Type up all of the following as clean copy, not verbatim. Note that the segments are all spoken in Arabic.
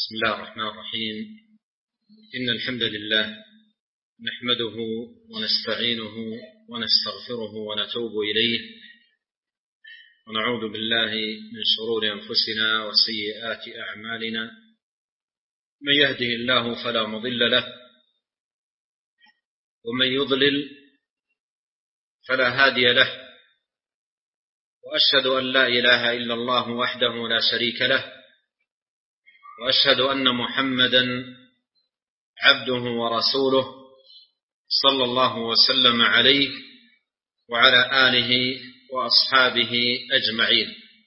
بسم الله الرحمن الرحيم. إن الحمد لله نحمده ونستعينه ونستغفره ونتوب إليه ونعوذ بالله من شرور أنفسنا وسيئات أعمالنا. من يهده الله فلا مضل له ومن يضلل فلا هادي له، وأشهد أن لا إله إلا الله وحده لا شريك له، وأشهد أن محمدا عبده ورسوله صلى الله وسلم عليه وعلى آله وأصحابه أجمعين.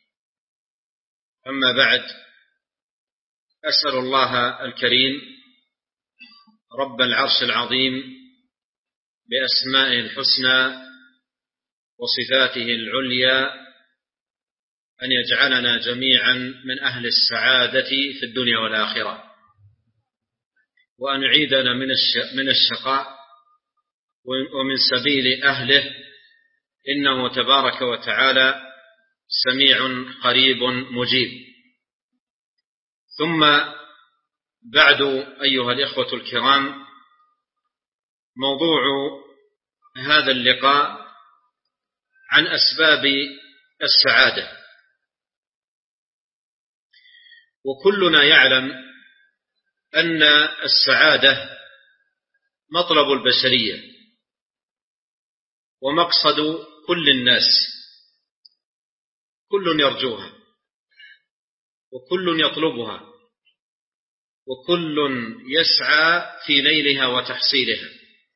أما بعد، أسأل الله الكريم رب العرش العظيم بأسمائه الحسنى وصفاته العليا أن يجعلنا جميعا من أهل السعادة في الدنيا والآخرة، وأن يعيدنا من الشقاء ومن سبيل أهله، إنه تبارك وتعالى سميع قريب مجيب. ثم بعد، أيها الإخوة الكرام، موضوع هذا اللقاء عن أسباب السعادة. وكلنا يعلم أن السعادة مطلب البشرية ومقصد كل الناس، كل يرجوها وكل يطلبها وكل يسعى في نيلها وتحصيلها،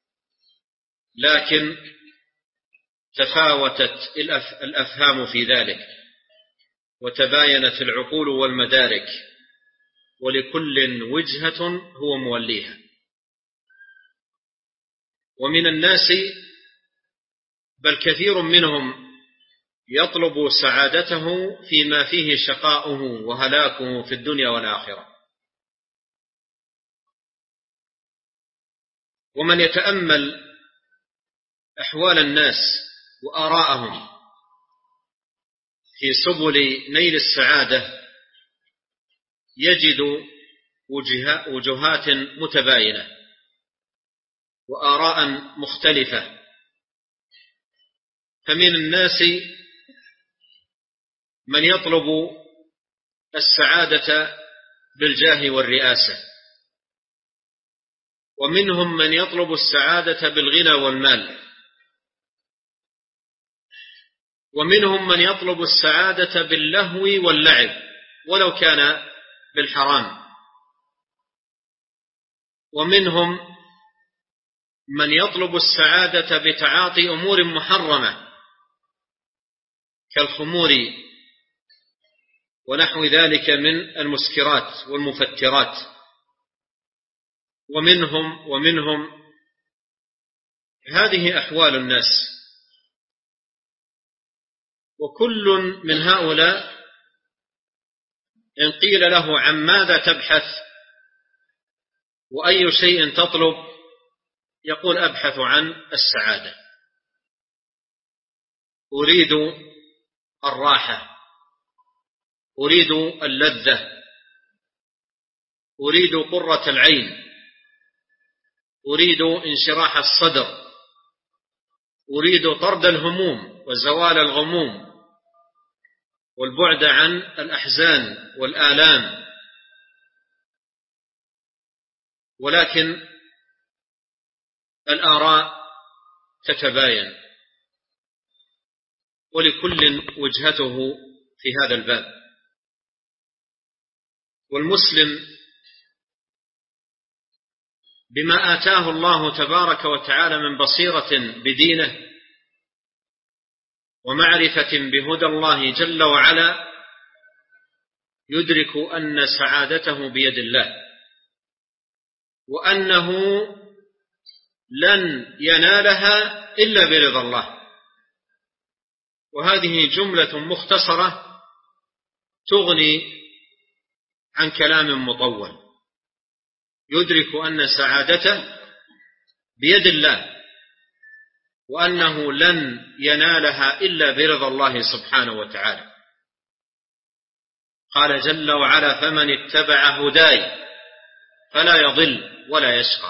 لكن تفاوتت الأفهام في ذلك وتباينت العقول والمدارك، ولكل وجهة هو موليها. ومن الناس بل كثير منهم يطلب سعادته فيما فيه شقاؤه وهلاكه في الدنيا والآخرة. ومن يتأمل أحوال الناس وآراءهم في سبل نيل السعادة يجد وجهات متباينة وآراء مختلفة. فمن الناس من يطلب السعادة بالجاه والرئاسة، ومنهم من يطلب السعادة بالغنى والمال، ومنهم من يطلب السعادة باللهو واللعب ولو كان بالحرام، ومنهم من يطلب السعادة بتعاطي أمور محرمة كالخمور ونحو ذلك من المسكرات والمفترات، ومنهم هذه أحوال الناس. وكل من هؤلاء إن قيل له عن ماذا تبحث وأي شيء تطلب يقول أبحث عن السعادة، أريد الراحة، أريد اللذة، أريد قرة العين، أريد انشراح الصدر، أريد طرد الهموم وزوال الغموم والبعد عن الأحزان والآلام. ولكن الآراء تتباين ولكل وجهته في هذا الباب. والمسلم بما آتاه الله تبارك وتعالى من بصيرة بدينه ومعرفة بهدى الله جل وعلا يدرك أن سعادته بيد الله، وأنه لن ينالها إلا برضا الله. وهذه جملة مختصرة تغني عن كلام مطول. يدرك أن سعادته بيد الله، وأنه لن ينالها إلا برضا الله سبحانه وتعالى. قال جل وعلا: فمن اتبع هداي فلا يضل ولا يشقى.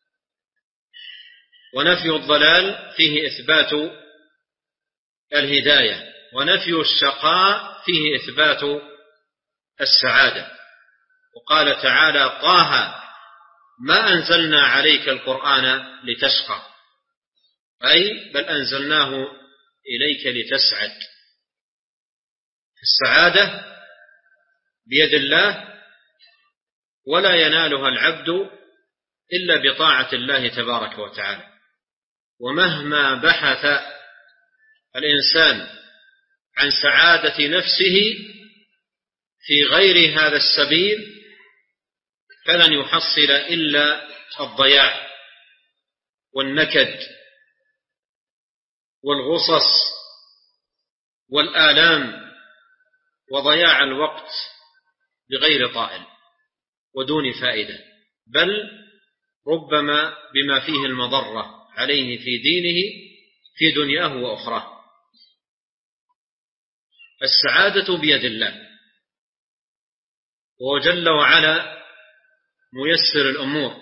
ونفي الضلال فيه إثبات الهداية، ونفي الشقاء فيه إثبات السعادة. وقال تعالى: طه ما أنزلنا عليك القرآن لتشقى، أي بل أنزلناه إليك لتسعد. السعادة بيد الله، ولا ينالها العبد إلا بطاعة الله تبارك وتعالى. ومهما بحث الإنسان عن سعادة نفسه في غير هذا السبيل فلن يحصل إلا الضياع والنكد والغصص والآلام وضياع الوقت بغير طائل ودون فائدة، بل ربما بما فيه المضرة عليه في دينه في دنياه وأخراه. السعادة بيد الله، وهو جل وعلا ميسر الأمور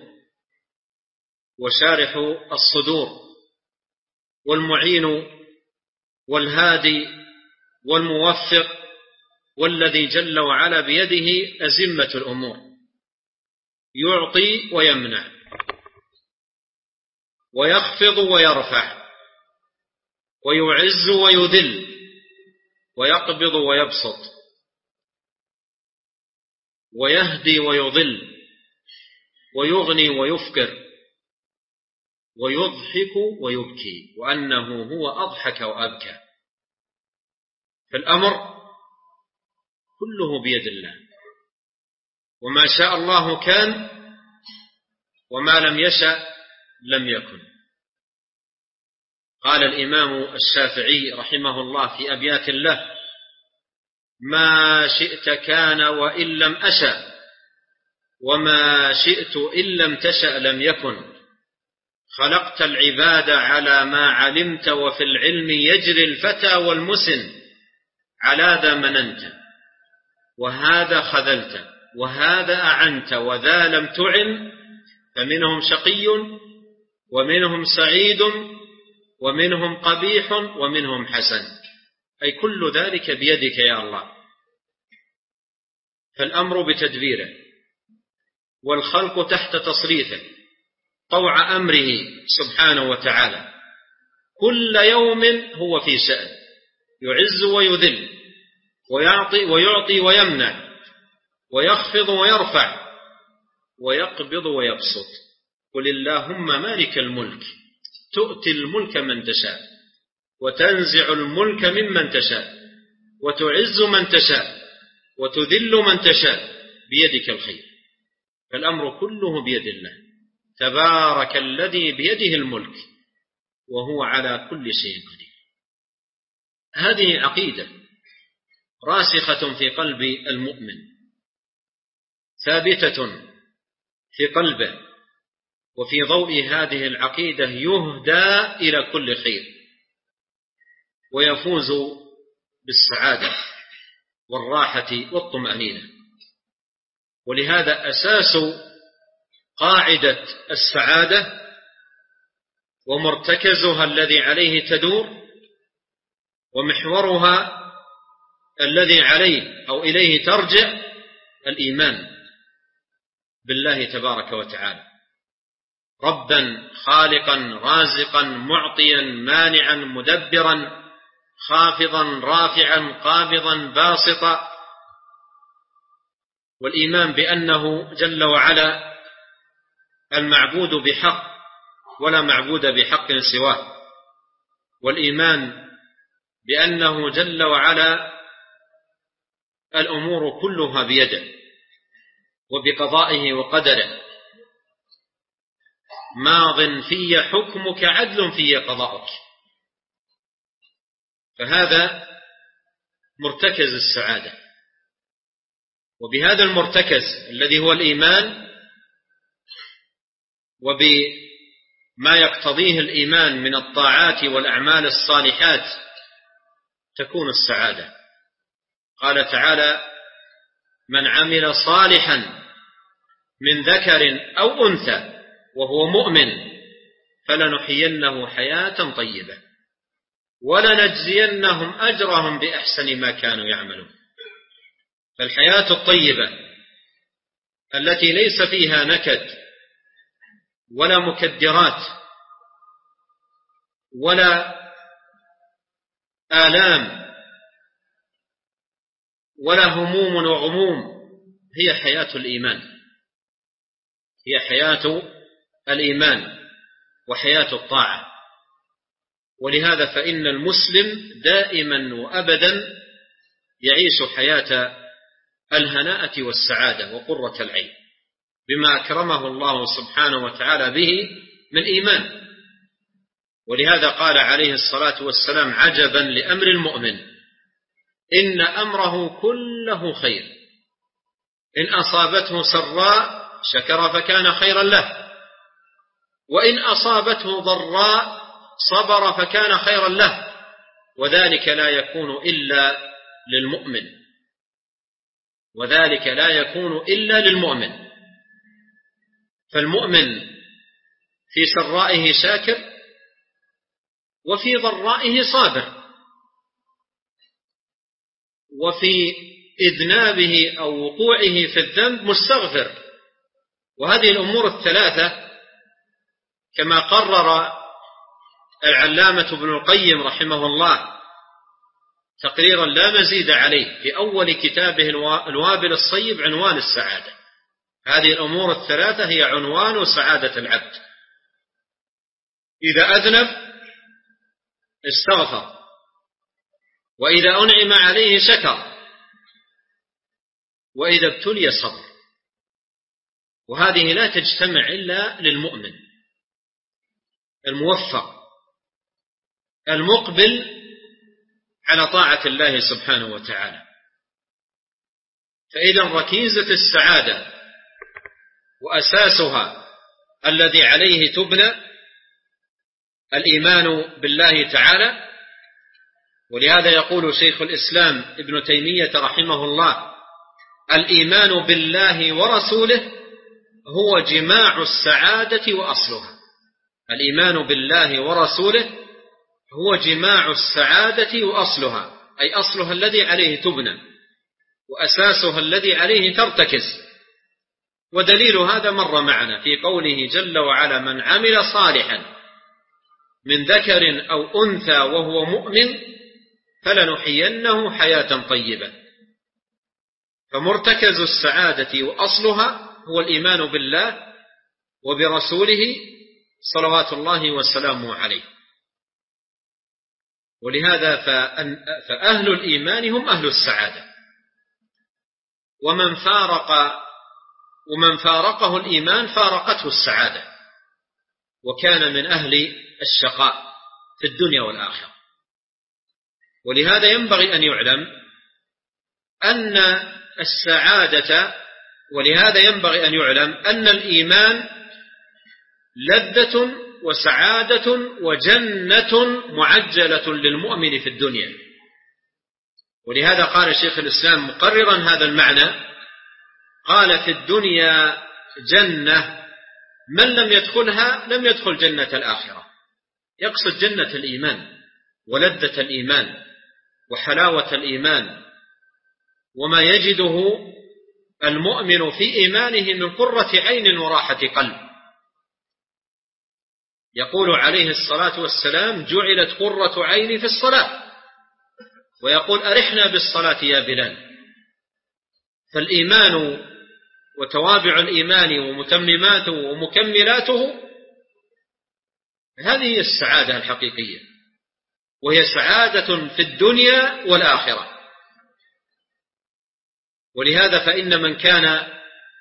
وشارح الصدور والمعين والهادي والموفق، والذي جل وعلا بيده أزمة الأمور، يعطي ويمنع ويخفض ويرفع ويعز ويذل ويقبض ويبسط ويهدي ويضل ويغني ويفكر ويضحك ويبكي، وأنه هو أضحك وأبكى. فالأمر كله بيد الله، وما شاء الله كان، وما لم يشأ لم يكن. قال الإمام الشافعي رحمه الله في أبيات له: ما شئت كان وإن لم أشأ، وما شئت إن لم تشأ لم يكن. خلقت العباد على ما علمت، وفي العلم يجري الفتى والمسن. على ذا مننت وهذا خذلت، وهذا أعنت وذا لم تعن. فمنهم شقي ومنهم سعيد، ومنهم قبيح ومنهم حسن. أي كل ذلك بيدك يا الله. فالأمر بتدبيره، والخلق تحت تصريفه طوع أمره سبحانه وتعالى. كل يوم هو في شأن، يعز ويذل، ويعطي ويمنع، ويخفض ويرفع، ويقبض ويبسط. قل اللهم مالك الملك تؤتي الملك من تشاء، وتنزع الملك ممن تشاء، وتعز من تشاء، وتذل من تشاء، بيدك الخير. فالأمر كله بيد الله، تبارك الذي بيده الملك وهو على كل شيء قدير. هذه عقيدة راسخة في قلب المؤمن، ثابتة في قلبه، وفي ضوء هذه العقيدة يهدى إلى كل خير ويفوز بالسعادة والراحة والطمأنينة. ولهذا أساس قاعدة السعادة ومرتكزها الذي عليه تدور، ومحورها الذي عليه أو إليه ترجع، الإيمان بالله تبارك وتعالى، ربا خالقا رازقا معطيا مانعا مدبرا خافضا رافعا قابضا باسطا. والإيمان بأنه جل وعلا المعبود بحق ولا معبود بحق سواه، والإيمان بأنه جل وعلا الأمور كلها بيده وبقضائه وقدره، ماض في حكمك عدل في قضاؤك. فهذا مرتكز السعادة، وبهذا المرتكز الذي هو الإيمان، وبما يقتضيه الإيمان من الطاعات والأعمال الصالحات، تكون السعادة. قال تعالى: من عمل صالحا من ذكر أو أنثى وهو مؤمن فلنحيينه حياة طيبة ولنجزينهم أجرهم بأحسن ما كانوا يعملون. فالحياة الطيبة التي ليس فيها نكد ولا مكدرات ولا آلام ولا هموم وغموم هي حياة الإيمان، هي حياة الإيمان وحياة الطاعة. ولهذا فإن المسلم دائما وأبدا يعيش حياة الهناءة والسعادة وقرة العين بما أكرمه الله سبحانه وتعالى به من إيمان. ولهذا قال عليه الصلاة والسلام: عجبا لأمر المؤمن إن أمره كله خير، إن أصابته سراء شكر فكان خيرا له، وإن أصابته ضراء صبر فكان خيرا له، وذلك لا يكون إلا للمؤمن، وذلك لا يكون إلا للمؤمن. فالمؤمن في سرائه شاكر وفي ضرائه صابر، وفي إذنابه أو وقوعه في الذنب مستغفر. وهذه الأمور الثلاثة كما قرر العلامة ابن القيم رحمه الله تقريرا لا مزيد عليه في أول كتابه الوابل الصيب عنوان السعادة. هذه الأمور الثلاثة هي عنوان سعادة العبد: إذا أذنب استغفر، وإذا أنعم عليه شكر، وإذا ابتلي صبر. وهذه لا تجتمع إلا للمؤمن الموفق المقبل على طاعة الله سبحانه وتعالى. فإذا ركيزة السعادة وأساسها الذي عليه تبنى الإيمان بالله تعالى. ولهذا يقول شيخ الإسلام ابن تيمية رحمه الله: الإيمان بالله ورسوله هو جماع السعادة وأصلها. الإيمان بالله ورسوله هو جماع السعادة وأصلها، أي أصلها الذي عليه تبنى وأساسها الذي عليه ترتكز. ودليل هذا مر معنا في قوله جل وعلا: من عمل صالحا من ذكر أو أنثى وهو مؤمن فلنحيينه حياة طيبة. فمرتكز السعادة وأصلها هو الإيمان بالله وبرسوله صلوات الله وسلامه عليه. ولهذا فأهل الإيمان هم أهل السعادة، ومن فارقه الإيمان فارقته السعادة، وكان من أهل الشقاء في الدنيا والآخرة. ولهذا ينبغي أن يعلم أن السعادة، ولهذا ينبغي أن يعلم أن الإيمان لذة وسعادة وجنة معجلة للمؤمن في الدنيا. ولهذا قال شيخ الإسلام مقررا هذا المعنى، قال: في الدنيا جنة من لم يدخلها لم يدخل جنة الآخرة. يقصد جنة الإيمان ولذة الإيمان وحلاوة الإيمان وما يجده المؤمن في إيمانه من قرة عين وراحة قلب. يقول عليه الصلاة والسلام: جعلت قرة عيني في الصلاة، ويقول: أرحنا بالصلاة يا بلال. فالإيمان وتوابع الإيمان ومتمماته ومكملاته هذه هي السعادة الحقيقية، وهي سعادة في الدنيا والآخرة. ولهذا فإن من كان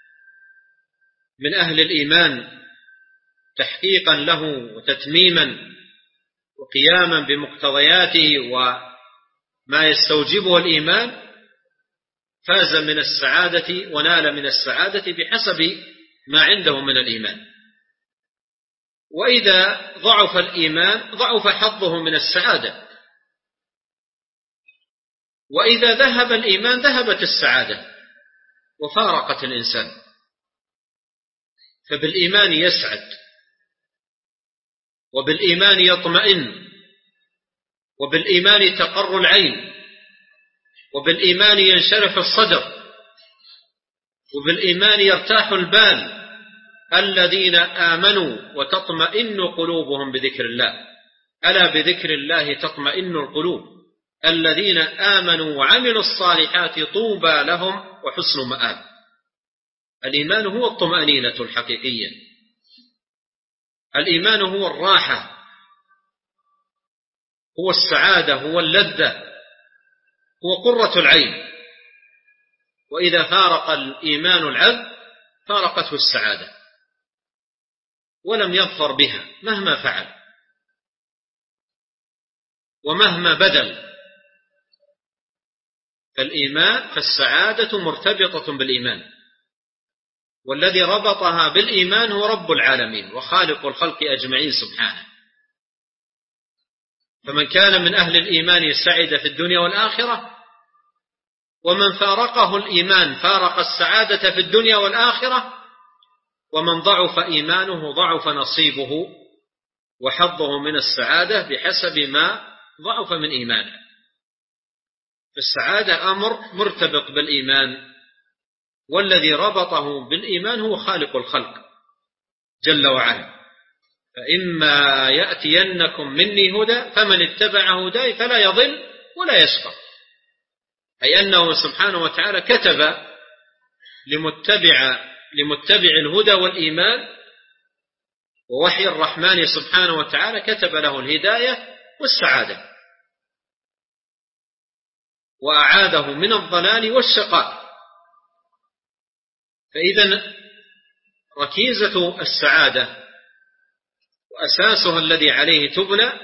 من أهل الإيمان تحقيقا له وتتميما وقياما بمقتضياته وما يستوجبه الإيمان فاز من السعادة ونال من السعادة بحسب ما عنده من الإيمان. وإذا ضعف الإيمان ضعف حظه من السعادة، وإذا ذهب الإيمان ذهبت السعادة. وفارقت الإنسان. فبالإيمان يسعد، وبالإيمان يطمئن، وبالإيمان تقر العين، وبالإيمان ينشرح الصدر، وبالإيمان يرتاح البال. الذين آمنوا وتطمئن قلوبهم بذكر الله، ألا بذكر الله تطمئن القلوب. الذين آمنوا وعملوا الصالحات طوبى لهم وحسن مآب. الإيمان هو الطمأنينة الحقيقية، الإيمان هو الراحة، هو السعادة، هو اللذة، هو قرة العين. وإذا فارق الإيمان العبد فارقته السعادة، ولم يظفر بها مهما فعل ومهما بذل. فالسعادة مرتبطة بالإيمان، والذي ربطها بالإيمان هو رب العالمين وخالق الخلق أجمعين سبحانه. فمن كان من أهل الإيمان سعد في الدنيا والآخرة، ومن فارقه الإيمان فارق السعادة في الدنيا والآخرة. ومن ضعف إيمانه ضعف نصيبه وحظه من السعادة بحسب ما ضعف من إيمانه. فالسعادة أمر مرتبط بالإيمان، والذي ربطه بالإيمان هو خالق الخلق جل وعلا. فإما يأتينكم مني هدى فمن اتبع هداي فلا يضل ولا يشقى. أي أنه سبحانه وتعالى كتب لمتبع الهدى والإيمان ووحي الرحمن سبحانه وتعالى، كتب له الهداية والسعادة، وأعاده من الضلال والشقاء. فإذا ركيزة السعادة وأساسها الذي عليه تبنى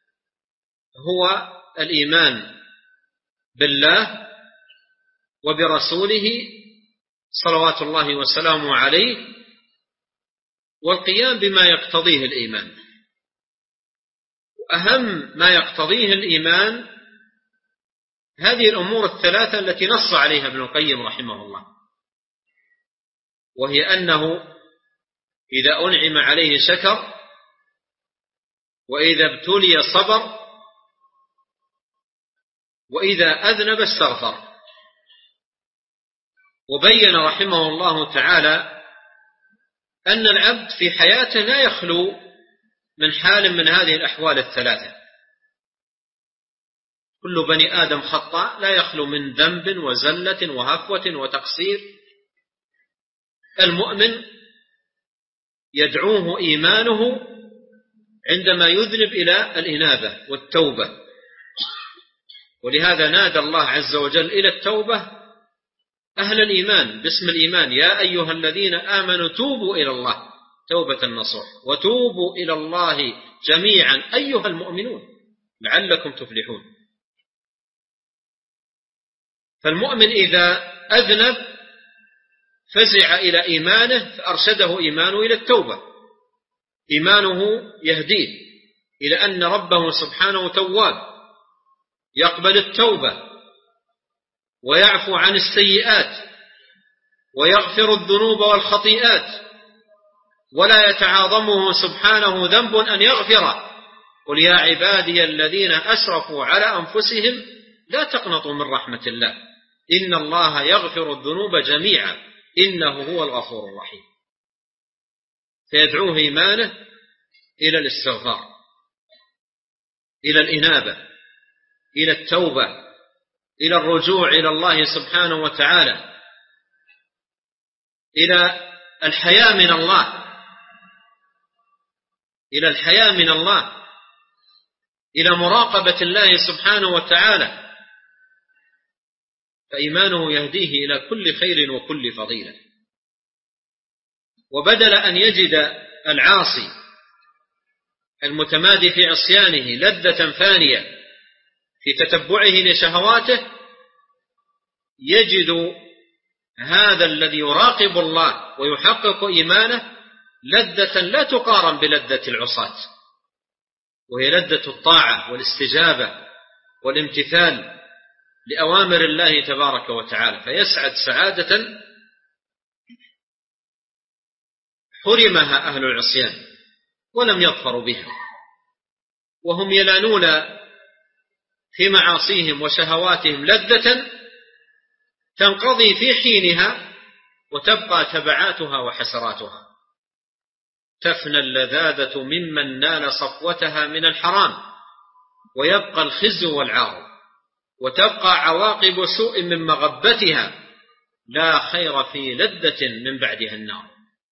هو الإيمان بالله وبرسوله صلوات الله وسلامه عليه، والقيام بما يقتضيه الإيمان. وأهم ما يقتضيه الإيمان هذه الأمور الثلاثة التي نص عليها ابن القيم رحمه الله، وهي أنه إذا أنعم عليه شكر، وإذا ابتلي صبر، وإذا أذنب استغفر. وبين رحمه الله تعالى أن العبد في حياته لا يخلو من حال من هذه الأحوال الثلاثة. كل بني آدم خطاء، لا يخلو من ذنب وزلة وهفوة وتقصير. المؤمن يدعوه إيمانه عندما يذنب إلى الإنابة والتوبة، ولهذا نادى الله عز وجل إلى التوبة أهل الإيمان باسم الإيمان: يا أيها الذين آمنوا توبوا إلى الله توبة نصوح، وتوبوا إلى الله جميعا أيها المؤمنون لعلكم تفلحون. فالمؤمن إذا أذنب فزع إلى إيمانه فأرشده إيمانه إلى التوبة. إيمانه يهديه إلى أن ربه سبحانه تواب يقبل التوبة ويعفو عن السيئات ويغفر الذنوب والخطيئات، ولا يتعاظمه سبحانه ذنب أن يغفره. قل يا عبادي الذين أسرفوا على أنفسهم لا تقنطوا من رحمة الله إن الله يغفر الذنوب جميعا إنه هو الغفور الرحيم. فيدعوه إيمانه إلى الاستغفار، إلى الإنابة، إلى التوبة، إلى الرجوع إلى الله سبحانه وتعالى، إلى الحياء من الله، إلى الحياء من الله، إلى مراقبة الله سبحانه وتعالى. فإيمانه يهديه إلى كل خير وكل فضيلة. وبدل أن يجد العاصي المتمادي في عصيانه لذة فانية في تتبعه لشهواته، يجد هذا الذي يراقب الله ويحقق إيمانه لذة لا تقارن بلذة العصاة، وهي لذة الطاعة والاستجابة والامتثال لأوامر الله تبارك وتعالى. فيسعد سعادة حرمها أهل العصيان ولم يظفروا بها، وهم ينالون في معاصيهم وشهواتهم لذة تنقضي في حينها وتبقى تبعاتها وحسراتها. تفنى اللذاذة ممن نال صفوتها من الحرام، ويبقى الخزي والعار، وتبقى عواقب سوء من مغبتها. لا خير في لذة من بعدها النار،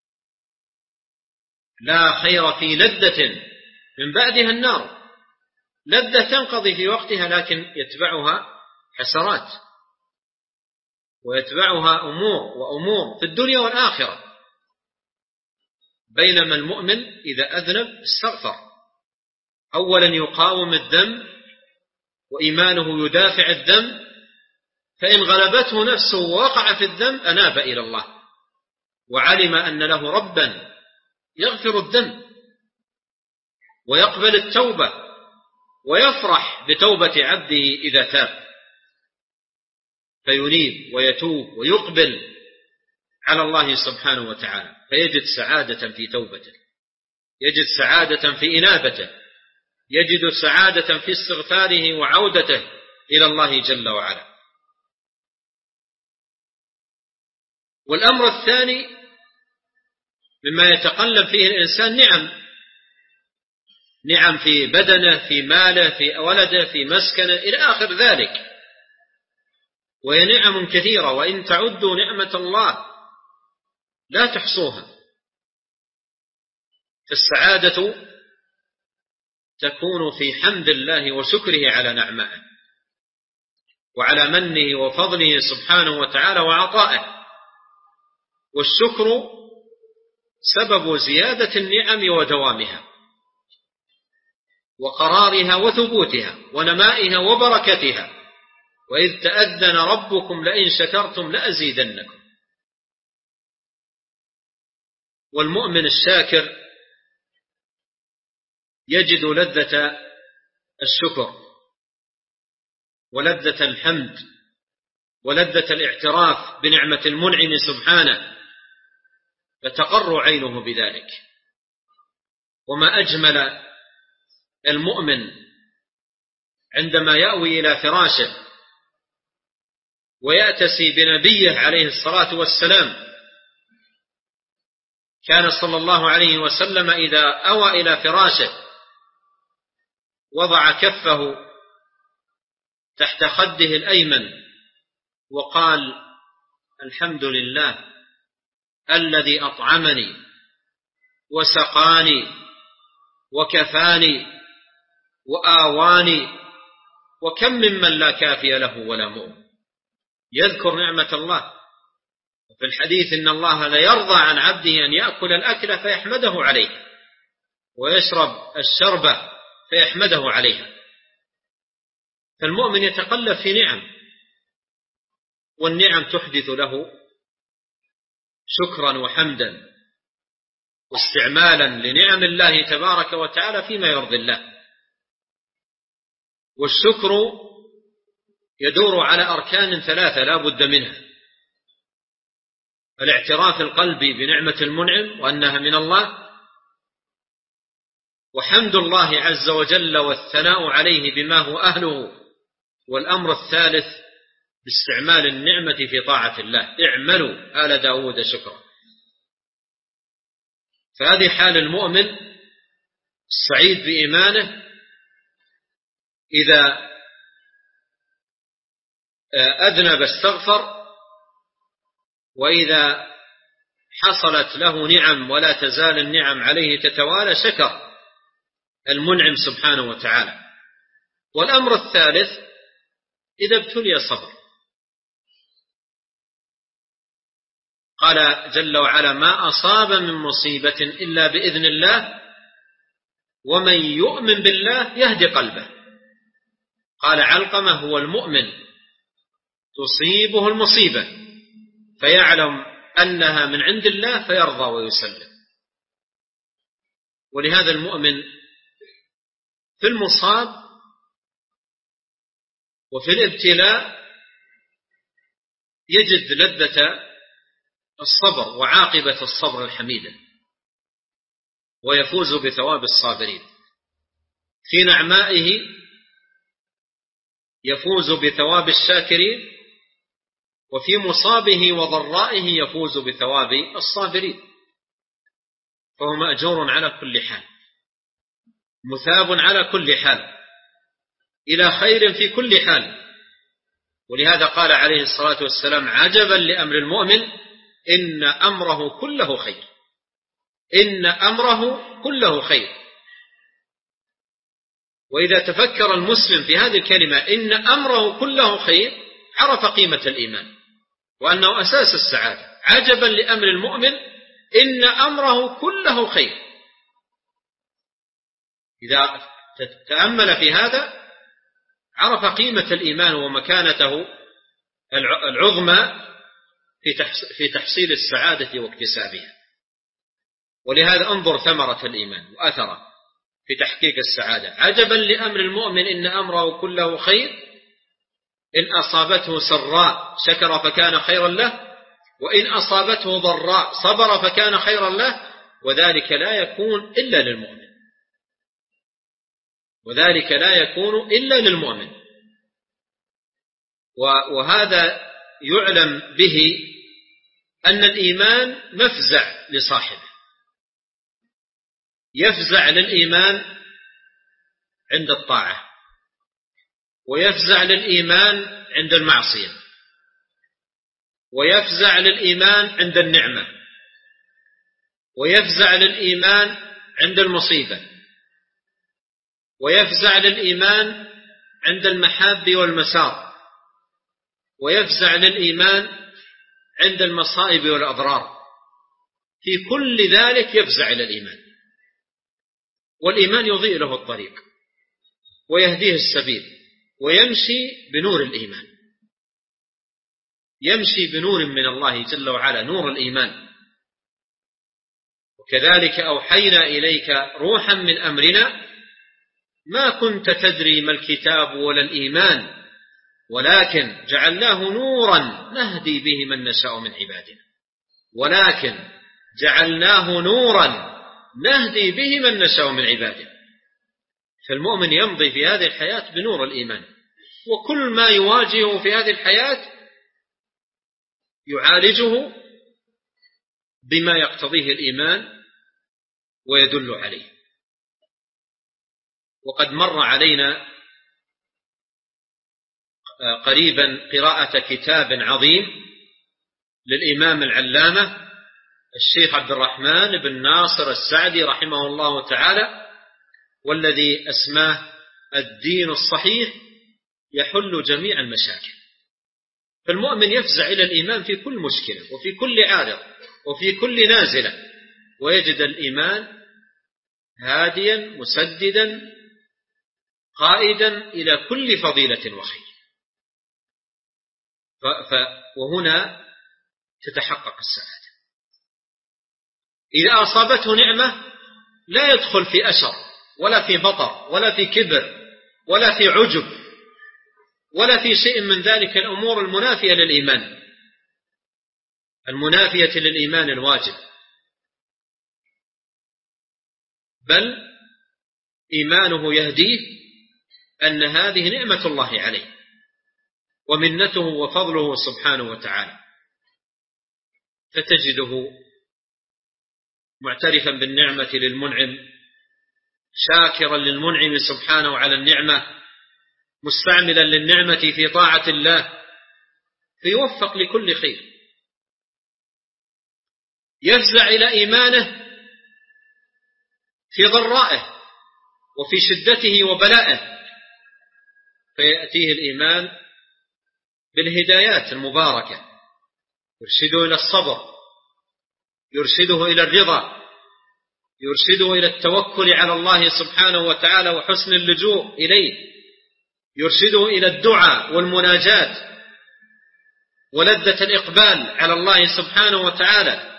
لا خير في لذة من بعدها النار. لذة تنقضي في وقتها، لكن يتبعها حسرات، ويتبعها أمور في الدنيا والآخرة. بينما المؤمن إذا أذنب استغفر، أولا يقاوم الذنب وإيمانه يدافع الذنب، فإن غلبته نفسه ووقع في الذنب أناب إلى الله، وعلم أن له ربا يغفر الذنب ويقبل التوبة ويفرح بتوبة عبده إذا تاب، فينيب ويتوب ويقبل على الله سبحانه وتعالى، فيجد سعادة في توبته، يجد سعادة في إنابته، يجد سعادة في استغفاره وعودته إلى الله جل وعلا. والأمر الثاني مما يتقلب فيه الإنسان نعم في بدنه، في ماله، في ولده، في مسكنه، إلى آخر ذلك، وهي نعم كثيرة، وإن تعدوا نعمة الله لا تحصوها. فالسعادة تكون في حمد الله وشكره على نعمه وعلى منه وفضله سبحانه وتعالى وعطائه. والشكر سبب زيادة النعم ودوامها وقرارها وثبوتها ونمائها وبركتها. وإذ تأذن ربكم لئن شكرتم لأزيدنكم. والمؤمن الشاكر يجد لذة الشكر ولذة الحمد ولذة الاعتراف بنعمة المنعم سبحانه، فتقر عينه بذلك. وما أجمل المؤمن عندما يأوي إلى فراشه ويأتسي بنبيه عليه الصلاة والسلام. كان صلى الله عليه وسلم إذا أوى إلى فراشه وضع كفه تحت خده الأيمن وقال: الحمد لله الذي أطعمني وسقاني وكفاني وآواني، وكم ممن لا كافي له ولا مؤمن. يذكر نعمة الله. وفي الحديث إن الله لا يرضى عن عبده أن يأكل الأكل فيحمده عليه ويشرب الشربة فيحمده عليها. فالمؤمن يتقلب في نعم، والنعم تحدث له شكرا وحمدا واستعمالا لنعم الله تبارك وتعالى فيما يرضي الله. والشكر يدور على أركان ثلاثة لا بد منها: الاعتراف القلبي بنعمة المنعم وأنها من الله، وحمد الله عز وجل والثناء عليه بما هو أهله، والأمر الثالث باستعمال النعمة في طاعة الله. اعملوا آل داود شكرا. فهذه حال المؤمن السعيد بإيمانه إذا أذنب استغفر، وإذا حصلت له نعم ولا تزال النعم عليه تتوالى شكر المنعم سبحانه وتعالى. والأمر الثالث إذا ابتلي صبر. قال جل وعلا: ما أصاب من مصيبة إلا بإذن الله ومن يؤمن بالله يهدي قلبه. قال علقمة: هو المؤمن تصيبه المصيبة فيعلم أنها من عند الله فيرضى ويسلم. ولهذا المؤمن في المصاب وفي الابتلاء يجد لذة الصبر وعاقبة الصبر الحميدة. ويفوز بثواب الصابرين. في نعمائه يفوز بثواب الشاكرين، وفي مصابه وضرائه يفوز بثواب الصابرين، فهو مأجور على كل حال، مثاب على كل حال، إلى خير في كل حال. ولهذا قال عليه الصلاة والسلام: عجبا لأمر المؤمن إن أمره كله خير، إن أمره كله خير. وإذا تفكر المسلم في هذه الكلمة إن أمره كله خير عرف قيمة الإيمان وأنه أساس السعادة. عجبا لأمر المؤمن إن أمره كله خير. إذا تأمل في هذا عرف قيمة الإيمان ومكانته العظمى في تحصيل السعادة واكتسابها. ولهذا انظر ثمرة الإيمان وأثره في تحقيق السعادة. عجبا لأمر المؤمن إن أمره كله خير، إن أصابته سراء شكر فكان خيرا له، وإن أصابته ضراء صبر فكان خيرا له، وذلك لا يكون إلا للمؤمن، وذلك لا يكون إلا للمؤمن. وهذا يعلم به أن الإيمان مفزع لصاحبه، يفزع للإيمان عند الطاعة، ويفزع للإيمان عند المعصية، ويفزع للإيمان عند النعمة، ويفزع للإيمان عند المصيبة، ويفزع للإيمان عند المحاب والمسار، ويفزع للإيمان عند المصائب والأضرار. في كل ذلك يفزع إلى الإيمان، والإيمان يضيء له الطريق ويهديه السبيل، ويمشي بنور الإيمان، يمشي بنور من الله جل وعلا، نور الإيمان. وكذلك أوحينا إليك روحا من أمرنا ما كنت تدري ما الكتاب ولا الإيمان ولكن جعلناه نورا نهدي به من نشاء من عبادنا، ولكن جعلناه نورا نهدي به من نشاء من عبادنا. فالمؤمن يمضي في هذه الحياة بنور الإيمان، وكل ما يواجهه في هذه الحياة يعالجه بما يقتضيه الإيمان ويدل عليه. وقد مر علينا قريبا قراءة كتاب عظيم للإمام العلامة الشيخ عبد الرحمن بن ناصر السعدي رحمه الله تعالى، والذي أسماه الدين الصحيح يحل جميع المشاكل. فالمؤمن يفزع إلى الإيمان في كل مشكلة وفي كل عارض وفي كل نازلة، ويجد الإيمان هاديا مسددا قائدا إلى كل فضيلة وخير. وهنا تتحقق السعادة. إذا أصابته نعمة لا يدخل في أشر ولا في بطر ولا في كبر ولا في عجب ولا في شيء من ذلك الأمور المنافية للإيمان، المنافية للإيمان الواجب، بل إيمانه يهديه أن هذه نعمة الله عليه ومنته وفضله سبحانه وتعالى، فتجده معترفا بالنعمة للمنعم، شاكرا للمنعم سبحانه على النعمة، مستعملا للنعمة في طاعة الله، فيوفق لكل خير. يفزع إلى إيمانه في ضرائه وفي شدته وبلائه، فيأتيه الإيمان بالهدايات المباركة، يرشده إلى الصبر، يرشده إلى الرضا، يرشده إلى التوكل على الله سبحانه وتعالى وحسن اللجوء إليه، يرشده إلى الدعاء والمناجاة ولذة الإقبال على الله سبحانه وتعالى.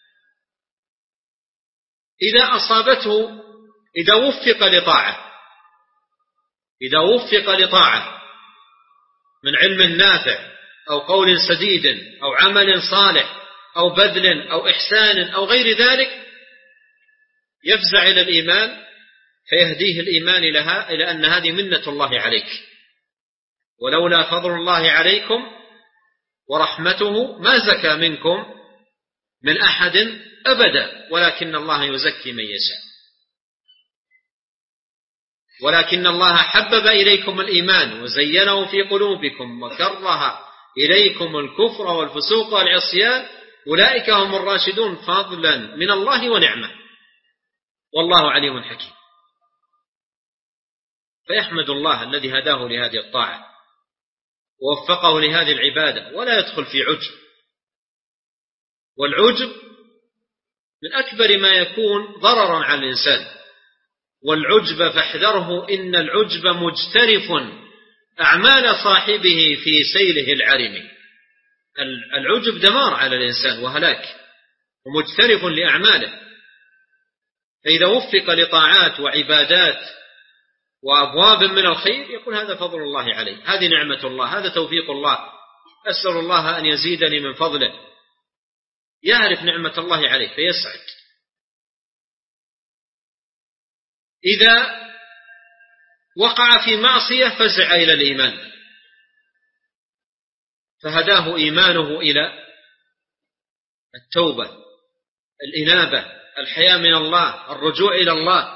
إذا أصابته، إذا وفق لطاعة، إذا وفق لطاعة من علم نافع أو قول سديد أو عمل صالح أو بذل أو إحسان أو غير ذلك، يفزع إلى الإيمان فيهديه الإيمان إلى أن هذه منة الله عليك، ولولا فضل الله عليكم ورحمته ما زكى منكم من أحد أبدا ولكن الله يزكي من يشاء. ولكن الله حبب إليكم الإيمان وزينه في قلوبكم وكره إليكم الكفر والفسوق والعصيان أولئك هم الراشدون فضلا من الله ونعمة والله عليم حكيم. فيحمد الله الذي هداه لهذه الطاعة ووفقه لهذه العبادة ولا يدخل في عجب، والعجب من أكبر ما يكون ضررا على الإنسان، والعجب فاحذره إن العجب مجترف أعمال صاحبه في سيله العرم. العجب دمار على الإنسان وهلاك ومجترف لأعماله، فإذا وفق لطاعات وعبادات وأبواب من الخير يقول هذا فضل الله علي، هذه نعمة الله، هذا توفيق الله، أسأل الله أن يزيدني من فضله، يعرف نعمة الله عليه فيسعد. إذا وقع في معصية فزع إلى الإيمان فهداه إيمانه إلى التوبة، الإنابة، الحياء من الله، الرجوع إلى الله،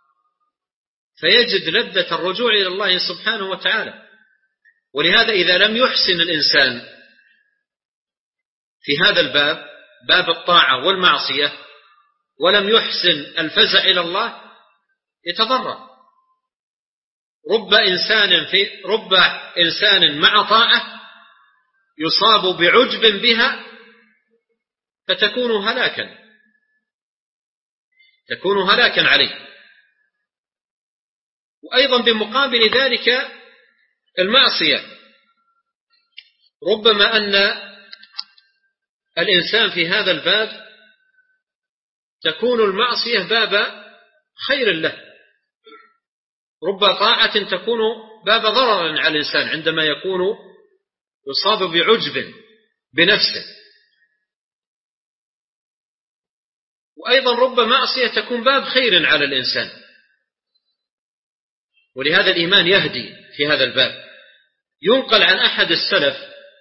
فيجد لذة الرجوع إلى الله سبحانه وتعالى. ولهذا إذا لم يحسن الإنسان في هذا الباب، باب الطاعة والمعصية، ولم يحسن الفزع إلى الله يتضرر. رب إنسان مع طاعة يصاب بعجب بها فتكون هلاكا عليه. وأيضا بمقابل ذلك المعصية، ربما أن الإنسان في هذا الباب تكون المعصية باب خير له، رب طاعة تكون باب ضرر على الإنسان عندما يكون يصاب بعجب بنفسه. وأيضا رب معصية تكون باب خير على الإنسان. ولهذا الإيمان يهدي في هذا الباب. ينقل عن أحد السلف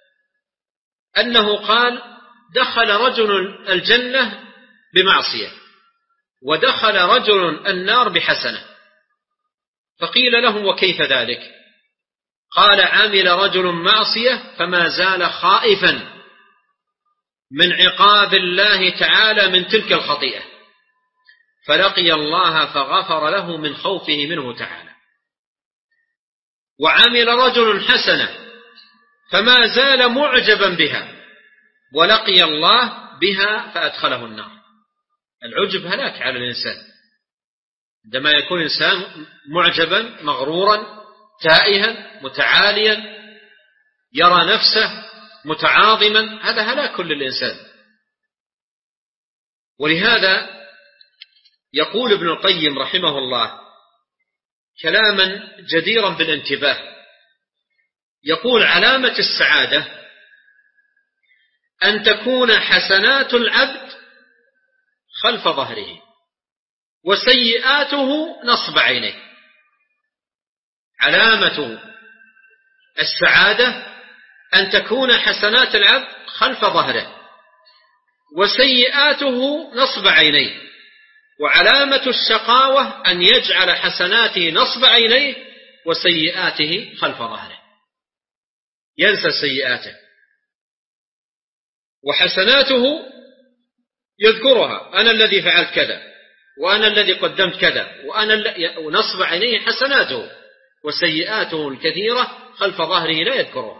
أنه قال دخل رجل الجنة بمعصية ودخل رجل النار بحسنة، فقيل له وكيف ذلك؟ قال عمل رجل معصية فما زال خائفا من عقاب الله تعالى من تلك الخطيئة، فلقي الله فغفر له من خوفه منه تعالى. وعمل رجل حسنة فما زال معجبا بها ولقي الله بها فأدخله النار. العجب هلاك على الإنسان، عندما يكون إنسان معجبا مغرورا تائها متعاليا يرى نفسه متعاظما، هذا هلاك للإنسان. ولهذا يقول ابن القيم رحمه الله كلاما جديرا بالانتباه، يقول علامة السعادة أن تكون حسنات العبد خلف ظهره وسيئاته نصب عينيه. علامة السعادة أن تكون حسنات العبد خلف ظهره وسيئاته نصب عينيه، وعلامة الشقاوة أن يجعل حسناته نصب عينيه وسيئاته خلف ظهره، ينسى سيئاته وحسناته يذكرها، أنا الذي فعلت كذا وأنا الذي قدمت كذا ونصب عينيه حسناته وسيئاته الكثيرة خلف ظهره لا يذكرها.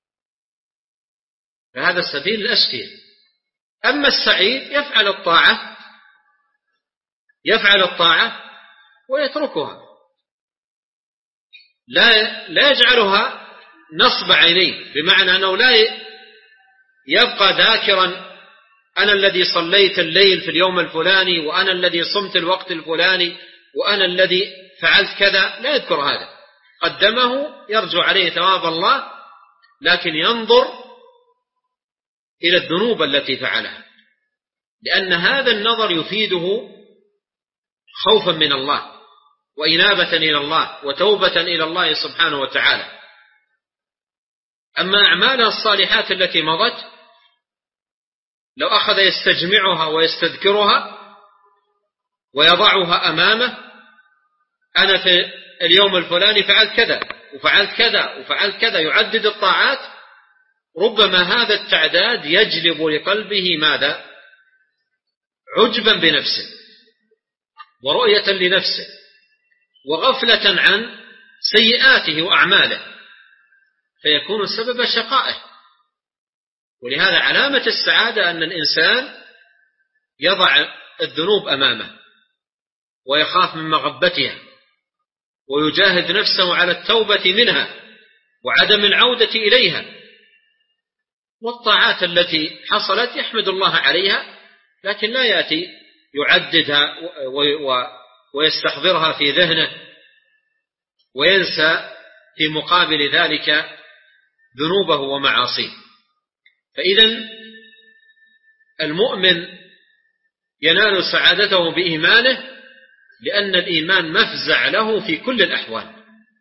فهذا السبيل الأشقياء. أما السعيد يفعل الطاعة ويتركها، لا يجعلها نصب عينيه، بمعنى أنه لا يبقى ذاكرا أنا الذي صليت الليل في اليوم الفلاني وأنا الذي صمت الوقت الفلاني وأنا الذي فعلت كذا، لا يذكر هذا، قدمه يرجو عليه ثواب الله، لكن ينظر إلى الذنوب التي فعلها، لأن هذا النظر يفيده خوفا من الله وإنابة إلى الله وتوبة إلى الله سبحانه وتعالى. أما أعمالها الصالحات التي مضت لو أخذ يستجمعها ويستذكرها ويضعها أمامه، أنا في اليوم الفلاني فعلت كذا وفعلت كذا وفعلت كذا، يعدد الطاعات، ربما هذا التعداد يجلب لقلبه ماذا؟ عجبا بنفسه ورؤية لنفسه وغفلة عن سيئاته وأعماله، فيكون سبب شقائه. ولهذا علامة السعادة أن الإنسان يضع الذنوب أمامه ويخاف من مغبتها ويجاهد نفسه على التوبة منها وعدم العودة إليها، والطاعات التي حصلت يحمد الله عليها، لكن لا يأتي يعددها ويستحضرها في ذهنه وينسى في مقابل ذلك ذنوبه ومعاصيه. فإذا المؤمن ينال سعادته بإيمانه، لأن الإيمان مفزع له في كل الأحوال،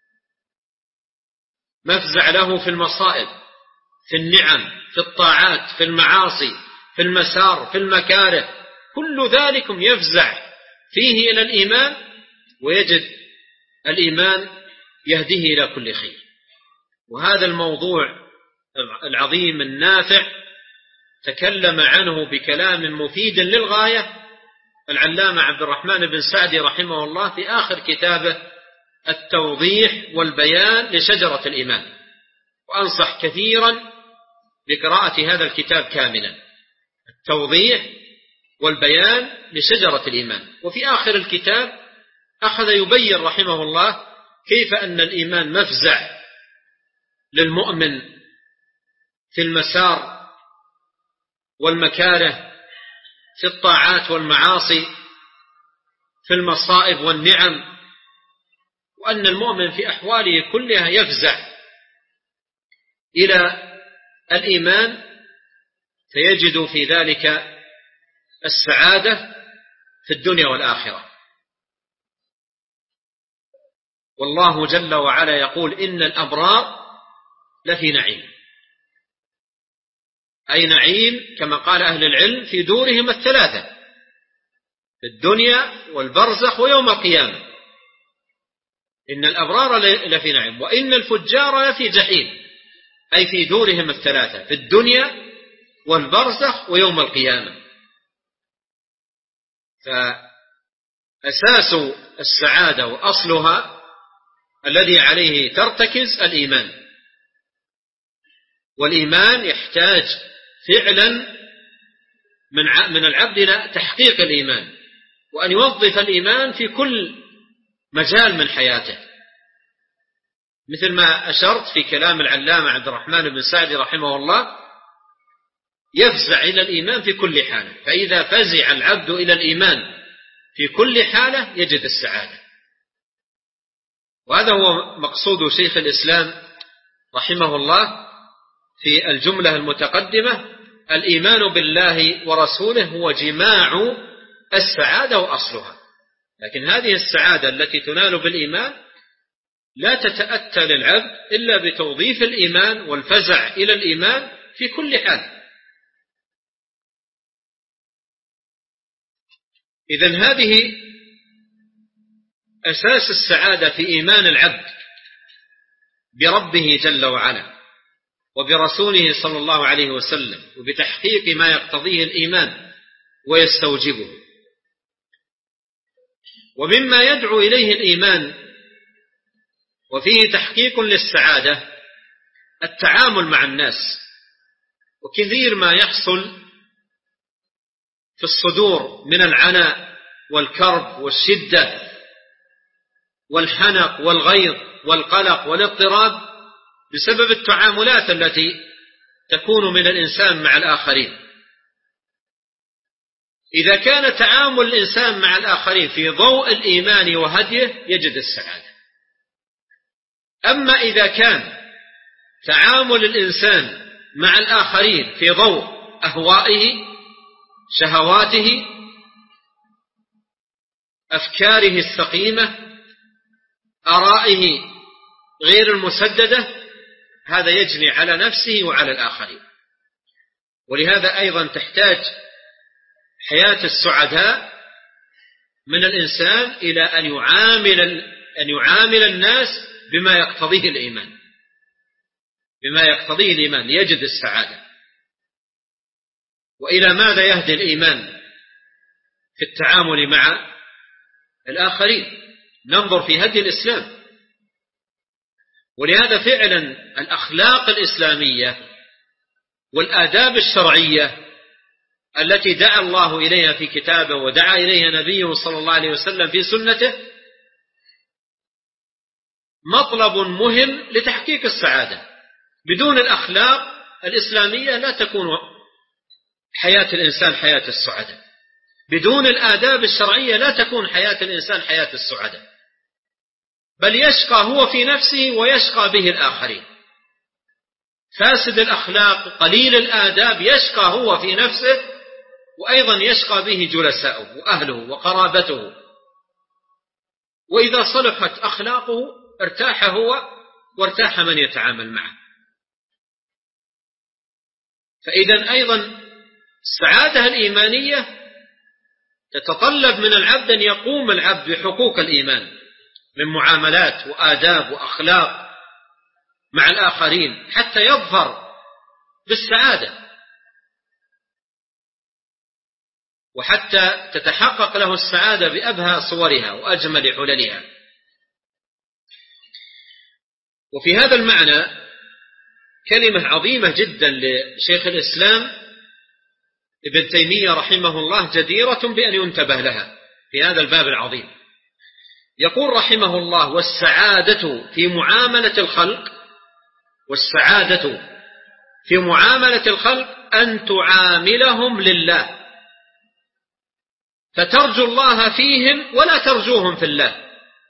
مفزع له في المصائب، في النعم، في الطاعات، في المعاصي، في المسار، في المكاره، كل ذلك يفزع فيه إلى الإيمان، ويجد الإيمان يهديه إلى كل خير. وهذا الموضوع العظيم النافع تكلم عنه بكلام مفيد للغاية العلامة عبد الرحمن بن سعدي رحمه الله في آخر كتابه التوضيح والبيان لشجرة الإيمان، وأنصح كثيرا بقراءة هذا الكتاب كاملا، التوضيح والبيان لشجرة الإيمان. وفي آخر الكتاب أخذ يبين رحمه الله كيف أن الإيمان مفزع للمؤمن في المسار والمكاره، في الطاعات والمعاصي، في المصائب والنعم، وأن المؤمن في أحواله كلها يفزع إلى الإيمان، فيجد في ذلك السعادة في الدنيا والآخرة. والله جل وعلا يقول إن الأبرار لفي نعيم، أي نعيم كما قال أهل العلم في دورهم الثلاثة، في الدنيا والبرزخ ويوم القيامة. إن الأبرار لفي نعيم وإن الفجار لفي جحيم، أي في دورهم الثلاثة، في الدنيا والبرزخ ويوم القيامة. فأساس السعادة وأصلها الذي عليه ترتكز الإيمان، والإيمان يحتاج فعلا من العبد إلى تحقيق الإيمان، وأن يوظف الإيمان في كل مجال من حياته، مثل ما أشرت في كلام العلامة عبد الرحمن بن سعدي رحمه الله، يفزع إلى الإيمان في كل حالة. فإذا فزع العبد إلى الإيمان في كل حالة يجد السعادة. وهذا هو مقصود شيخ الإسلام رحمه الله في الجملة المتقدمة: الإيمان بالله ورسوله هو جماع السعادة وأصلها. لكن هذه السعادة التي تنال بالإيمان لا تتأتى للعبد إلا بتوظيف الإيمان والفزع إلى الإيمان في كل حال. إذن هذه أساس السعادة في إيمان العبد بربه جل وعلا وبرسوله صلى الله عليه وسلم، وبتحقيق ما يقتضيه الإيمان ويستوجبه. ومما يدعو إليه الإيمان وفيه تحقيق للسعادة التعامل مع الناس. وكثير ما يحصل في الصدور من العناء والكرب والشدة والحنق والغيظ والقلق والاضطراب بسبب التعاملات التي تكون من الإنسان مع الآخرين. إذا كان تعامل الإنسان مع الآخرين في ضوء الإيمان وهديه يجد السعادة. أما إذا كان تعامل الإنسان مع الآخرين في ضوء أهوائه، شهواته، أفكاره السقيمة، آرائه غير المسددة، هذا يجني على نفسه وعلى الآخرين. ولهذا أيضا تحتاج حياة السعداء من الإنسان إلى أن يعامل الناس بما يقتضيه الإيمان، ليجد السعادة. وإلى ماذا يهدي الإيمان في التعامل مع الآخرين؟ ننظر في هدي الإسلام. ولهذا فعلا الأخلاق الإسلامية والآداب الشرعية التي دعا الله إليها في كتابه ودعا إليها نبيه صلى الله عليه وسلم في سنته مطلب مهم لتحقيق السعادة. بدون الأخلاق الإسلامية لا تكون حياة الإنسان حياة السعادة. بدون الآداب الشرعية لا تكون حياة الإنسان حياة السعادة، بل يشقى هو في نفسه ويشقى به الآخرين. فاسد الأخلاق قليل الآداب يشقى هو في نفسه، وأيضا يشقى به جلساؤه وأهله وقرابته. وإذا صلحت أخلاقه ارتاح هو وارتاح من يتعامل معه. فإذا أيضا السعادة الإيمانية تتطلب من العبد أن يقوم العبد بحقوق الإيمان من معاملات وآداب وأخلاق مع الآخرين حتى يظفر بالسعادة، وحتى تتحقق له السعادة بأبهى صورها وأجمل حللها. وفي هذا المعنى كلمة عظيمة جدا لشيخ الإسلام ابن تيمية رحمه الله جديرة بأن ينتبه لها في هذا الباب العظيم. يقول رحمه الله: والسعادة في معاملة الخلق أن تعاملهم لله، فترجو الله فيهم ولا ترجوهم في الله،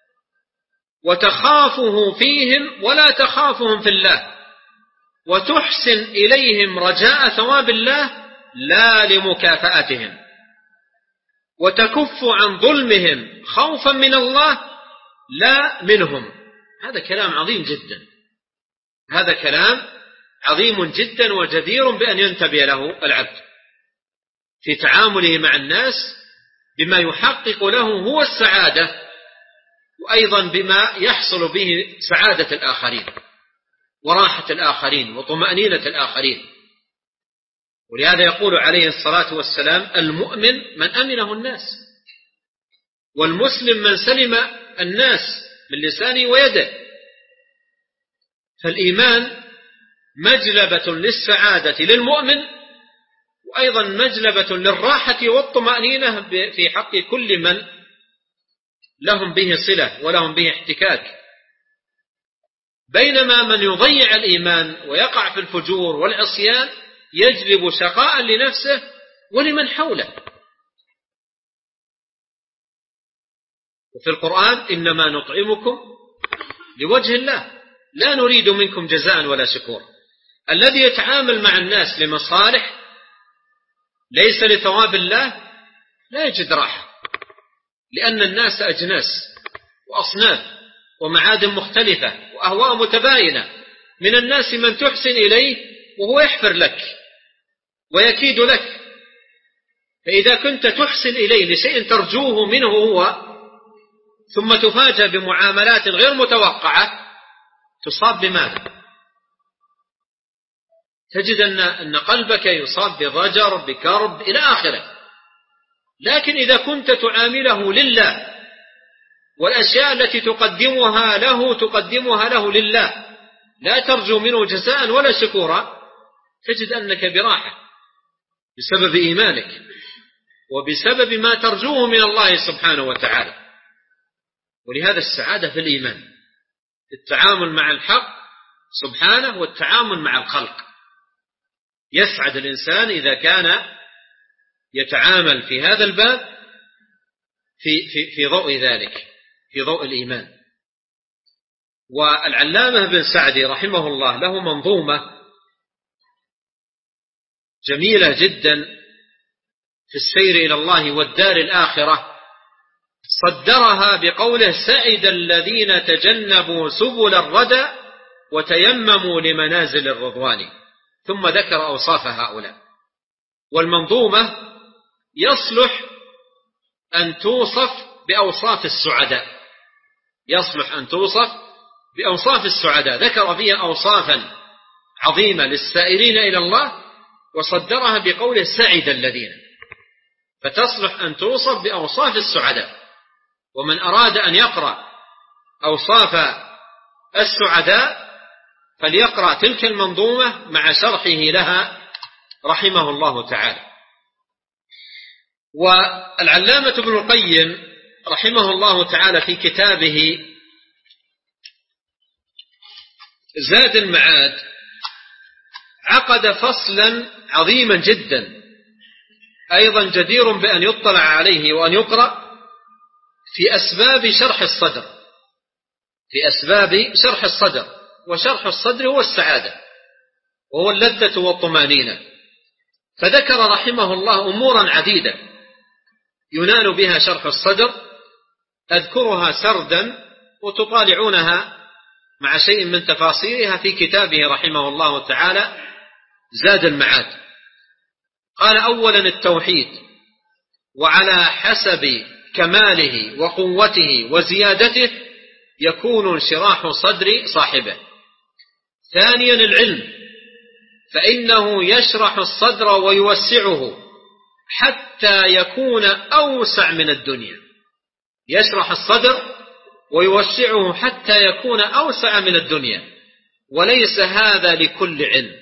وتخافه فيهم ولا تخافهم في الله، وتحسن إليهم رجاء ثواب الله لا لمكافأتهم، وتكف عن ظلمهم خوفا من الله لا منهم. هذا كلام عظيم جدا، هذا كلام عظيم جدا وجدير بأن ينتبه له العبد في تعامله مع الناس بما يحقق له هو السعادة، وأيضا بما يحصل به سعادة الآخرين وراحة الآخرين وطمأنينة الآخرين. ولهذا يقول عليه الصلاة والسلام: المؤمن من أمنه الناس، والمسلم من سلم الناس من لسانه ويده. فالإيمان مجلبة للسعادة للمؤمن، وأيضا مجلبة للراحة والطمأنينة في حق كل من لهم به صلة ولهم به احتكاك. بينما من يضيع الإيمان ويقع في الفجور والعصيان يجلب شقاء لنفسه ولمن حوله. وفي القرآن: إنما نطعمكم لوجه الله لا نريد منكم جزاء ولا شكور. الذي يتعامل مع الناس لمصالح ليس لثواب الله لا يجد راحة، لأن الناس أجناس وأصناف ومعادن مختلفة وأهواء متباينة. من الناس من تحسن إليه وهو يحفر لك ويكيد لك، فإذا كنت تحسن إليه لشيء ترجوه منه هو ثم تفاجأ بمعاملات غير متوقعة تصاب بماذا؟ تجد أن قلبك يصاب بضجر بكرب إلى آخره. لكن إذا كنت تعامله لله والأشياء التي تقدمها له لله لا ترجو منه جزاء ولا شكورا، تجد أنك براحة بسبب إيمانك وبسبب ما ترجوه من الله سبحانه وتعالى. ولهذا السعادة في الإيمان، التعامل مع الحق سبحانه والتعامل مع الخلق. يسعد الإنسان إذا كان يتعامل في هذا الباب في ضوء ذلك، في ضوء الإيمان. والعلامة بن سعدي رحمه الله له منظومة جميلة جدا في السير إلى الله والدار الآخرة، صدرها بقوله سعد الذين تجنبوا سبل الردى وتيمموا لمنازل الرضوان، ثم ذكر أوصاف هؤلاء. والمنظومة يصلح أن توصف بأوصاف السعداء، يصلح أن توصف بأوصاف السعداء، ذكر فيها أوصافا عظيمة للسائرين إلى الله وصدرها بقوله سعد الذين، فتصلح أن توصف بأوصاف السعداء. ومن أراد أن يقرأ أوصاف السعداء فليقرأ تلك المنظومة مع شرحه لها رحمه الله تعالى. والعلامة ابن القيم رحمه الله تعالى في كتابه زاد المعاد عقد فصلا عظيما جدا أيضا جدير بأن يطلع عليه وأن يقرأ في أسباب شرح الصدر، في أسباب شرح الصدر. وشرح الصدر هو السعادة وهو اللذة والطمانينة. فذكر رحمه الله أمورا عديدة ينال بها شرح الصدر، أذكرها سردا وتطالعونها مع شيء من تفاصيلها في كتابه رحمه الله تعالى زاد المعاد. قال أولا التوحيد، وعلى حسب كماله وقوته وزيادته يكون انشراح صدر صاحبه. ثانيا العلم، فإنه يشرح الصدر ويوسعه حتى يكون أوسع من الدنيا، يشرح الصدر ويوسعه حتى يكون أوسع من الدنيا. وليس هذا لكل علم،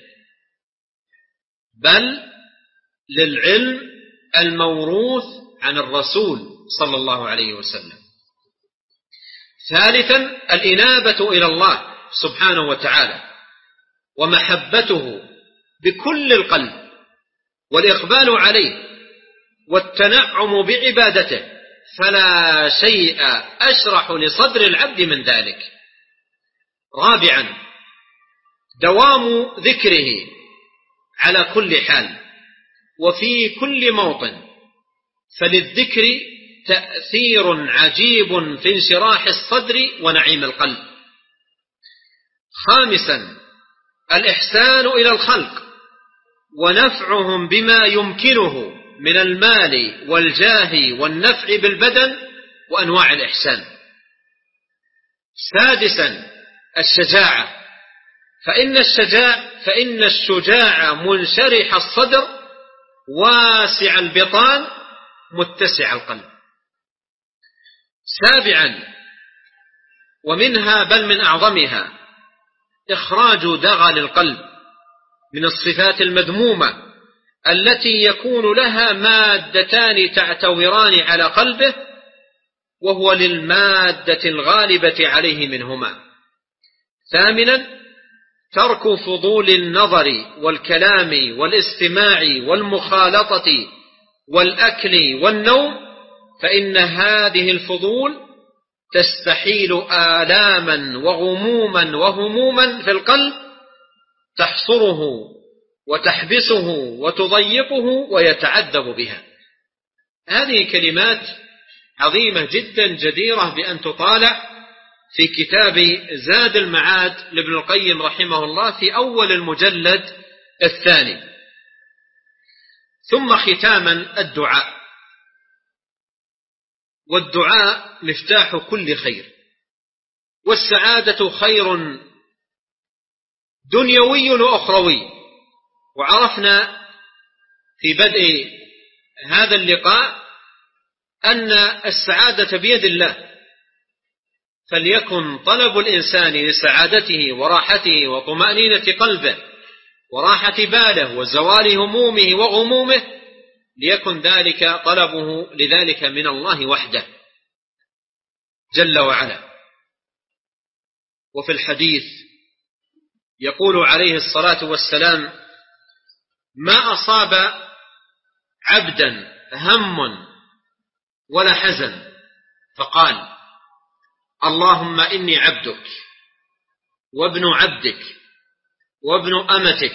بل للعلم الموروث عن الرسول صلى الله عليه وسلم. ثالثا الإنابة إلى الله سبحانه وتعالى ومحبته بكل القلب والإقبال عليه والتنعم بعبادته، فلا شيء أشرح لصدر العبد من ذلك. رابعا دوام ذكره على كل حال وفي كل موطن، فللذكر تأثير عجيب في انشراح الصدر ونعيم القلب. خامسا الإحسان إلى الخلق ونفعهم بما يمكنه من المال والجاه والنفع بالبدن وأنواع الإحسان. سادسا الشجاعة، فإن الشجاع منشرح الصدر واسع البطان متسع القلب. سابعا ومنها بل من أعظمها إخراج دغل القلب من الصفات المذمومة التي يكون لها مادتان تعتوران على قلبه، وهو للمادة الغالبة عليه منهما. ثامنا ترك فضول النظر والكلام والاستماع والمخالطة والأكل والنوم، فإن هذه الفضول تستحيل آلاما وغموما وهموما في القلب تحصره وتحبسه وتضيقه ويتعذب بها. هذه كلمات عظيمة جدا جديرة بأن تطالع في كتاب زاد المعاد لابن القيم رحمه الله في أول المجلد الثاني. ثم ختاما الدعاء، والدعاء مفتاح كل خير، والسعادة خير دنيوي وأخروي. وعرفنا في بدء هذا اللقاء أن السعادة بيد الله، فليكن طلب الإنسان لسعادته وراحته وطمأنينة قلبه وراحة باله وزوال همومه وغمومه ليكن ذلك طلبه لذلك من الله وحده جل وعلا. وفي الحديث يقول عليه الصلاة والسلام: ما أصاب عبدا هم ولا حزن فقال: اللهم إني عبدك وابن عبدك وابن أمتك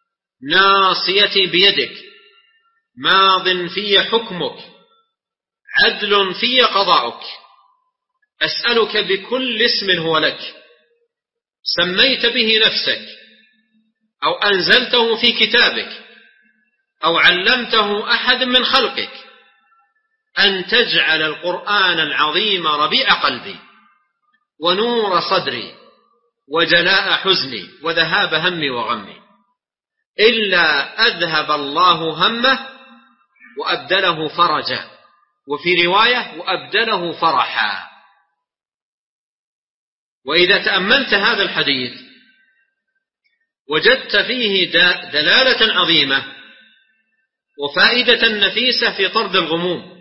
ناصيتي بيدك ماض في حكمك عدل في قضاؤك، أسألك بكل اسم هو لك سميت به نفسك أو أنزلته في كتابك أو علمته أحد من خلقك أن تجعل القرآن العظيم ربيع قلبي ونور صدري وجلاء حزني وذهاب همي وغمي، إلا أذهب الله همه وأبدله فرجا، وفي رواية وأبدله فرحا. وإذا تأملت هذا الحديث وجدت فيه دلالة عظيمة وفائدة نفيسة في طرد الغموم.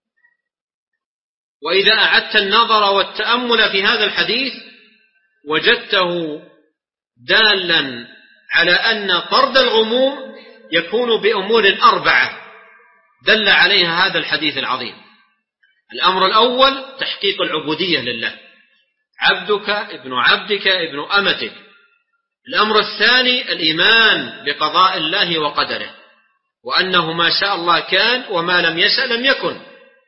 وإذا أعدت النظر والتأمل في هذا الحديث وجدته دالا على أن طرد الغموم يكون بأمور 4 دل عليها هذا الحديث العظيم. الأمر الأول تحقيق العبودية لله، عبدك ابن عبدك ابن أمتك. الأمر الثاني الإيمان بقضاء الله وقدره، وأنه ما شاء الله كان وما لم يشأ لم يكن،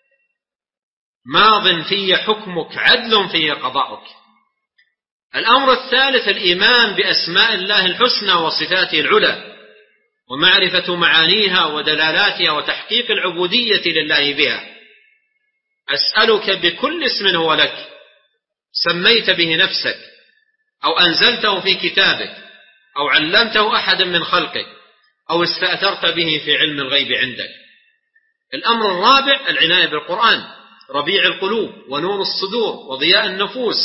ماض في حكمك عدل في قضاؤك. الأمر الثالث الإيمان بأسماء الله الحسنى وصفاته العلى ومعرفة معانيها ودلالاتها وتحقيق العبودية لله بها. أسألك بكل اسم هو لك سميت به نفسك أو أنزلته في كتابك أو علمته أحد من خلقك أو استأثرت به في علم الغيب عندك. الأمر الرابع العناية بالقرآن، ربيع القلوب ونور الصدور وضياء النفوس.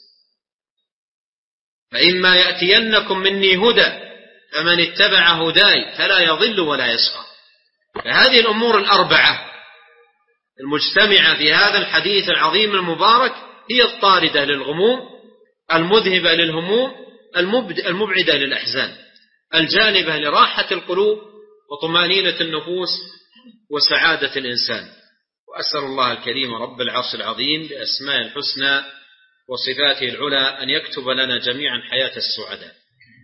فإما يأتينكم مني هدى فمن اتبع هداي فلا يضل ولا يشقى. فهذه الأمور 4 المجتمعة في هذا الحديث العظيم المبارك هي الطاردة للغموم، المذهبة للهموم، المبعدة للأحزان، الجالبة لراحة القلوب وطمأنينة النفوس وسعادة الإنسان. وأسأل الله الكريم رب العرش العظيم بأسماء الحسنى وصفاته العلى أن يكتب لنا جميعا حياة السعداء،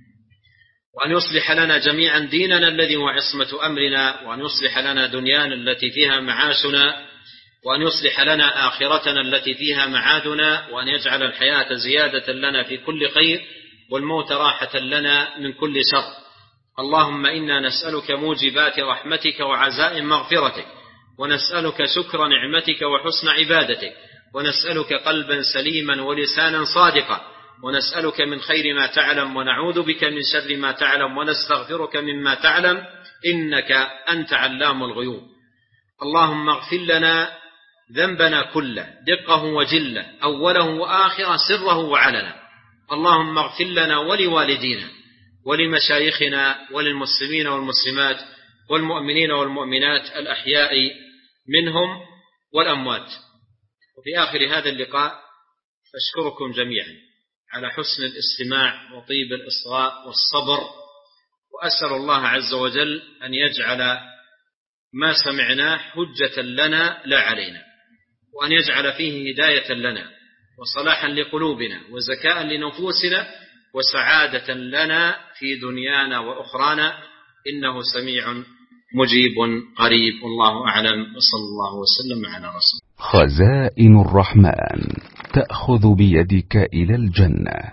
وأن يصلح لنا جميعا ديننا الذي هو عصمة أمرنا، وأن يصلح لنا دنيانا التي فيها معاشنا، وأن يصلح لنا آخرتنا التي فيها معادنا، وأن يجعل الحياة زيادة لنا في كل خير والموت راحة لنا من كل شر. اللهم إنا نسألك موجبات رحمتك وعزائم مغفرتك، ونسألك شكر نعمتك وحسن عبادتك، ونسألك قلبا سليما ولسانا صادقا، ونسألك من خير ما تعلم ونعوذ بك من شر ما تعلم، ونستغفرك مما تعلم إنك أنت علام الغيوب. اللهم اغفر لنا ذنبنا كله دقه وجله أوله وآخره سره وعلنا. اللهم اغفر لنا ولوالدينا ولمشايخنا وللمسلمين والمسلمات والمؤمنين والمؤمنات الأحياء منهم والأموات. وفي آخر هذا اللقاء أشكركم جميعا على حسن الاستماع وطيب الإصغاء والصبر، وأسأل الله عز وجل أن يجعل ما سمعناه حجة لنا لا علينا، وأن يجعل فيه هداية لنا وصلاحا لقلوبنا وزكاء لنفوسنا وسعادة لنا في دنيانا وأخرانا، إنه سميع مجيب قريب. والله أعلم، وصلى الله وسلم على رسول. خزائن الرحمن تأخذ بيدك إلى الجنة.